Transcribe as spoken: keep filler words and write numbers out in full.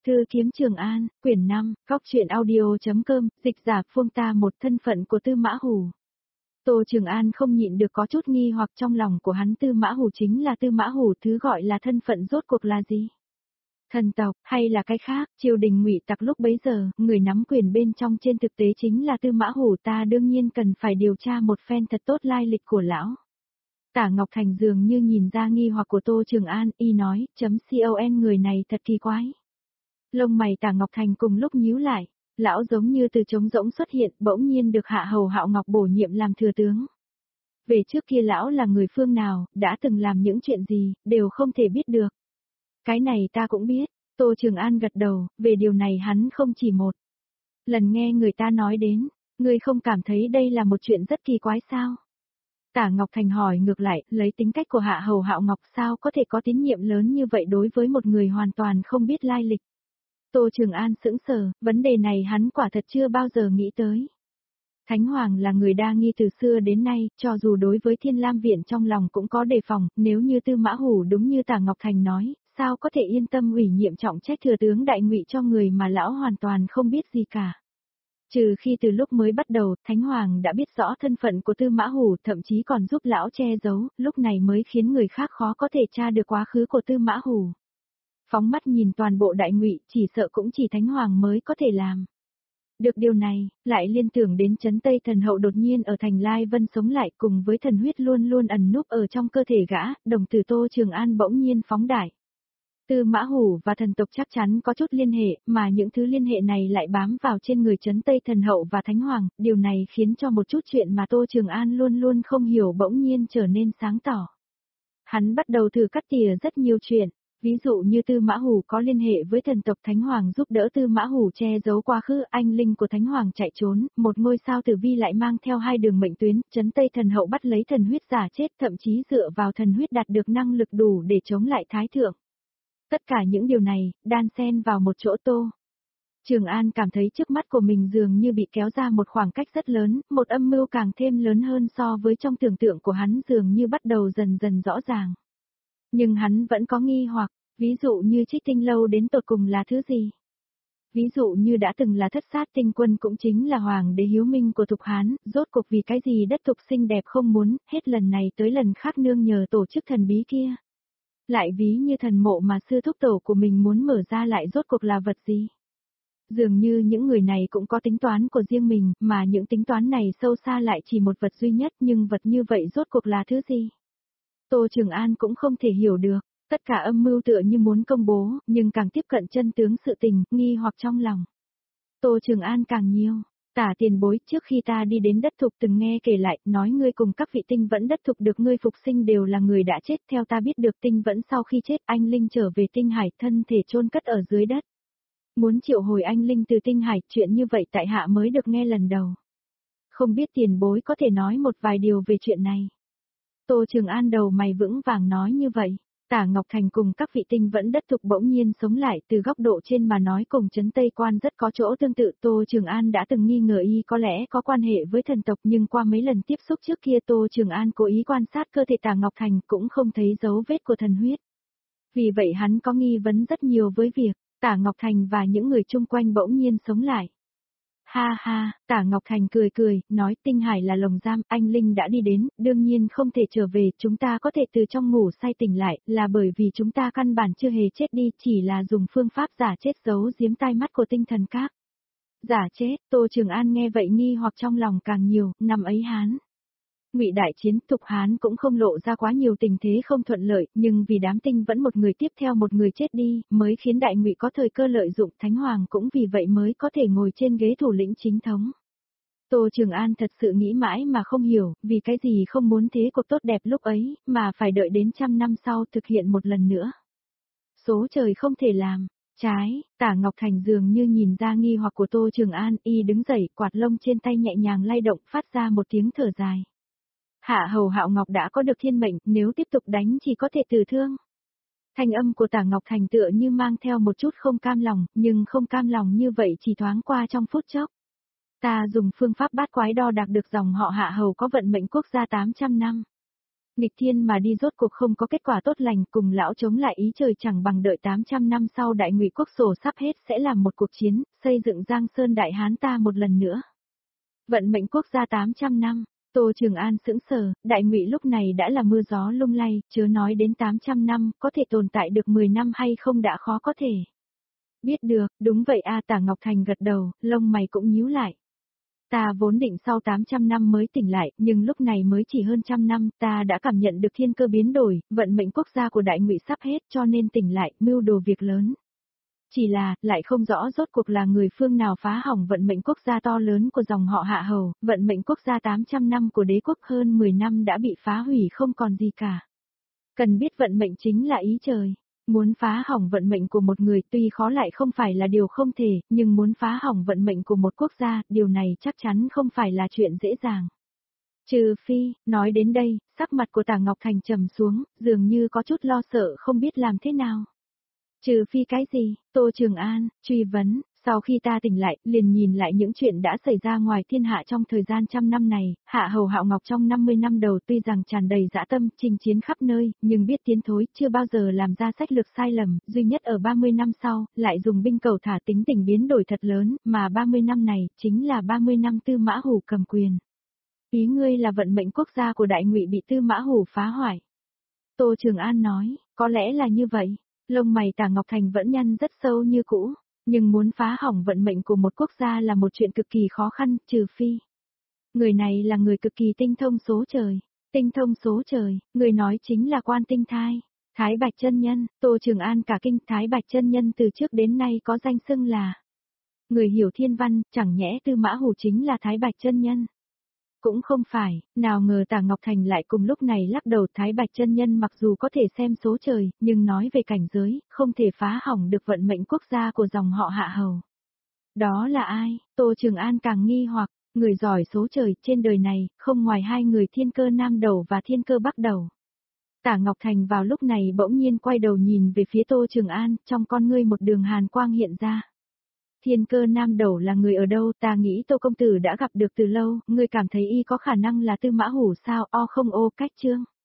Thư kiếm Trường An, quyển năm, góc truyện audio.com, dịch giả Phương ta một thân phận của Tư Mã Hủ. Tô Trường An không nhịn được có chút nghi hoặc trong lòng của hắn. Tư Mã Hủ chính là Tư Mã Hủ, thứ gọi là thân phận rốt cuộc là gì? Thần tộc, hay là cái khác? Triều đình Ngụy Tặc lúc bấy giờ, người nắm quyền bên trong trên thực tế chính là Tư Mã Hủ, ta đương nhiên cần phải điều tra một phen thật tốt lai lịch của lão. Tả Ngọc Thành dường như nhìn ra nghi hoặc của Tô Trường An, y nói, chấm con người này thật kỳ quái. Lông mày Tả Ngọc Thành cùng lúc nhíu lại, lão giống như từ trống rỗng xuất hiện, bỗng nhiên được Hạ Hầu Hạo Ngọc bổ nhiệm làm thừa tướng. Về trước kia lão là người phương nào, đã từng làm những chuyện gì, đều không thể biết được. Cái này ta cũng biết, Tô Trường An gật đầu, về điều này hắn không chỉ một lần nghe người ta nói đến, ngươi không cảm thấy đây là một chuyện rất kỳ quái sao? Tả Ngọc Thành hỏi ngược lại, lấy tính cách của Hạ Hầu Hạo Ngọc sao có thể có tín nhiệm lớn như vậy đối với một người hoàn toàn không biết lai lịch. Tô Trường An sững sờ, vấn đề này hắn quả thật chưa bao giờ nghĩ tới. Thánh Hoàng là người đa nghi từ xưa đến nay, cho dù đối với Thiên Lam Viện trong lòng cũng có đề phòng, nếu như Tư Mã Hủ đúng như Tả Ngọc Thành nói, sao có thể yên tâm ủy nhiệm trọng trách thừa tướng đại ngụy cho người mà lão hoàn toàn không biết gì cả. Trừ khi từ lúc mới bắt đầu, Thánh Hoàng đã biết rõ thân phận của Tư Mã Hủ, thậm chí còn giúp lão che giấu, lúc này mới khiến người khác khó có thể tra được quá khứ của Tư Mã Hủ. Phóng mắt nhìn toàn bộ đại ngụy, chỉ sợ cũng chỉ Thánh Hoàng mới có thể làm được điều này, lại liên tưởng đến Trấn Tây Thần Hậu đột nhiên ở thành Lai Vân sống lại cùng với thần huyết luôn luôn ẩn núp ở trong cơ thể gã, đồng tử Tô Trường An bỗng nhiên phóng đại. Tư Mã Hủ và thần tộc chắc chắn có chút liên hệ, mà những thứ liên hệ này lại bám vào trên người Trấn Tây Thần Hậu và Thánh Hoàng, điều này khiến cho một chút chuyện mà Tô Trường An luôn luôn không hiểu bỗng nhiên trở nên sáng tỏ. Hắn bắt đầu thử cắt tỉa rất nhiều chuyện. Ví dụ như Tư Mã Hủ có liên hệ với thần tộc Thánh Hoàng giúp đỡ Tư Mã Hủ che giấu quá khứ, anh linh của Thánh Hoàng chạy trốn, một ngôi sao tử vi lại mang theo hai đường mệnh tuyến, Trấn Tây Thần Hậu bắt lấy thần huyết giả chết, thậm chí dựa vào thần huyết đạt được năng lực đủ để chống lại Thái Thượng. Tất cả những điều này, đan xen vào một chỗ. Tô Trường An cảm thấy trước mắt của mình dường như bị kéo ra một khoảng cách rất lớn, một âm mưu càng thêm lớn hơn so với trong tưởng tượng của hắn dường như bắt đầu dần dần rõ ràng. Nhưng hắn vẫn có nghi hoặc, ví dụ như Trích Tinh Lâu đến tột cùng là thứ gì? Ví dụ như đã từng là Thất Sát Tinh Quân cũng chính là hoàng đế hiếu minh của Thục Hán, rốt cuộc vì cái gì đất Thục xinh đẹp không muốn, hết lần này tới lần khác nương nhờ tổ chức thần bí kia. Lại ví như thần mộ mà sư thúc tổ của mình muốn mở ra lại rốt cuộc là vật gì? Dường như những người này cũng có tính toán của riêng mình, mà những tính toán này sâu xa lại chỉ một vật duy nhất, nhưng vật như vậy rốt cuộc là thứ gì? Tô Trường An cũng không thể hiểu được, tất cả âm mưu tựa như muốn công bố, nhưng càng tiếp cận chân tướng sự tình, nghi hoặc trong lòng. Tô Trường An càng nhiều, Tả tiền bối, trước khi ta đi đến đất Thục từng nghe kể lại, nói ngươi cùng các vị tinh vẫn đất Thục được ngươi phục sinh đều là người đã chết, theo ta biết được tinh vẫn sau khi chết anh linh trở về tinh hải, thân thể chôn cất ở dưới đất. Muốn triệu hồi anh linh từ tinh hải, chuyện như vậy tại hạ mới được nghe lần đầu. Không biết tiền bối có thể nói một vài điều về chuyện này. Tô Trường An đầu mày vững vàng nói như vậy. Tả Ngọc Thành cùng các vị tinh vẫn đất Thục bỗng nhiên sống lại, từ góc độ trên mà nói cùng Trấn Tây Quan rất có chỗ tương tự. Tô Trường An đã từng nghi ngờ y có lẽ có quan hệ với thần tộc, nhưng qua mấy lần tiếp xúc trước kia Tô Trường An cố ý quan sát cơ thể Tả Ngọc Thành cũng không thấy dấu vết của thần huyết. Vì vậy hắn có nghi vấn rất nhiều với việc Tả Ngọc Thành và những người chung quanh bỗng nhiên sống lại. Ha ha, Tả Ngọc Thành cười cười, nói tinh hải là lồng giam, anh linh đã đi đến, đương nhiên không thể trở về, chúng ta có thể từ trong ngủ say tỉnh lại, là bởi vì chúng ta căn bản chưa hề chết đi, chỉ là dùng phương pháp giả chết giấu giếm tai mắt của tinh thần các. Giả chết, Tô Trường An nghe vậy nghi hoặc trong lòng càng nhiều, năm ấy Hán Ngụy đại chiến, Thục Hán cũng không lộ ra quá nhiều tình thế không thuận lợi, nhưng vì đám tinh vẫn một người tiếp theo một người chết đi, mới khiến đại Ngụy có thời cơ lợi dụng, Thánh Hoàng cũng vì vậy mới có thể ngồi trên ghế thủ lĩnh chính thống. Tô Trường An thật sự nghĩ mãi mà không hiểu, vì cái gì không muốn thế cuộc tốt đẹp lúc ấy, mà phải đợi đến trăm năm sau thực hiện một lần nữa. Số trời không thể làm. Trái, Tả Ngọc Thành dường như nhìn ra nghi hoặc của Tô Trường An, y đứng dậy, quạt lông trên tay nhẹ nhàng lay động, phát ra một tiếng thở dài. Hạ Hầu Hạo Ngọc đã có được thiên mệnh, nếu tiếp tục đánh chỉ có thể tử thương. Thanh âm của Tả Ngọc Thành tựa như mang theo một chút không cam lòng, nhưng không cam lòng như vậy chỉ thoáng qua trong phút chốc. Ta dùng phương pháp bát quái đo đạc được dòng họ Hạ Hầu có vận mệnh quốc gia tám trăm năm. Nghịch thiên mà đi rốt cuộc không có kết quả tốt lành, cùng lão chống lại ý trời chẳng bằng đợi tám trăm năm sau Đại Ngụy quốc sổ sắp hết sẽ làm một cuộc chiến, xây dựng Giang Sơn Đại Hán ta một lần nữa. Vận mệnh quốc gia tám trăm năm, Tô Trường An sững sờ, Đại Ngụy lúc này đã là mưa gió lung lay, chớ nói đến tám trăm năm, có thể tồn tại được mười năm hay không đã khó có thể. Biết được, đúng vậy a. Tả Ngọc Thành gật đầu, lông mày cũng nhíu lại. Ta vốn định sau tám trăm năm mới tỉnh lại, nhưng lúc này mới chỉ hơn trăm năm, ta đã cảm nhận được thiên cơ biến đổi, vận mệnh quốc gia của Đại Ngụy sắp hết cho nên tỉnh lại, mưu đồ việc lớn. Chỉ là, lại không rõ rốt cuộc là người phương nào phá hỏng vận mệnh quốc gia to lớn của dòng họ Hạ Hầu, vận mệnh quốc gia tám trăm năm của đế quốc hơn mười năm đã bị phá hủy không còn gì cả. Cần biết vận mệnh chính là ý trời. Muốn phá hỏng vận mệnh của một người tuy khó lại không phải là điều không thể, nhưng muốn phá hỏng vận mệnh của một quốc gia, điều này chắc chắn không phải là chuyện dễ dàng. Trừ phi, nói đến đây, sắc mặt của Tả Ngọc Thành trầm xuống, dường như có chút lo sợ không biết làm thế nào. Trừ phi cái gì? Tô Trường An, truy vấn, sau khi ta tỉnh lại, liền nhìn lại những chuyện đã xảy ra ngoài thiên hạ trong thời gian trăm năm này, Hạ Hầu Hạo Ngọc trong năm mươi năm đầu tuy rằng tràn đầy dã tâm, chinh chiến khắp nơi, nhưng biết tiến thối, chưa bao giờ làm ra sách lược sai lầm, duy nhất ở ba mươi năm sau, lại dùng binh cầu thả tính tình biến đổi thật lớn, mà ba mươi năm này, chính là ba mươi năm Tư Mã Hủ cầm quyền. Ý ngươi là vận mệnh quốc gia của Đại Ngụy bị Tư Mã Hủ phá hoại. Tô Trường An nói, có lẽ là như vậy. Lông mày Tả Ngọc Thành vẫn nhăn rất sâu như cũ, nhưng muốn phá hỏng vận mệnh của một quốc gia là một chuyện cực kỳ khó khăn, trừ phi. Người này là người cực kỳ tinh thông số trời, tinh thông số trời, người nói chính là Quan Tinh Thai, Thái Bạch chân nhân. Tô Trường An cả kinh. Thái Bạch chân nhân từ trước đến nay có danh xưng là người hiểu thiên văn, chẳng nhẽ Tư Mã Hủ chính là Thái Bạch chân nhân. Cũng không phải, nào ngờ Tả Ngọc Thành lại cùng lúc này lắc đầu. Thái Bạch chân nhân mặc dù có thể xem số trời, nhưng nói về cảnh giới, không thể phá hỏng được vận mệnh quốc gia của dòng họ Hạ Hầu. Đó là ai? Tô Trường An càng nghi hoặc, người giỏi số trời trên đời này, không ngoài hai người Thiên Cơ Nam Đầu và Thiên Cơ Bắc Đầu. Tả Ngọc Thành vào lúc này bỗng nhiên quay đầu nhìn về phía Tô Trường An, trong con ngươi một đường hàn quang hiện ra. Thiên Cơ Nam Đầu là người ở đâu? Ta nghĩ Tô công tử đã gặp được từ lâu, ngươi cảm thấy y có khả năng là Tư Mã Hủ sao? O không ô cách chương.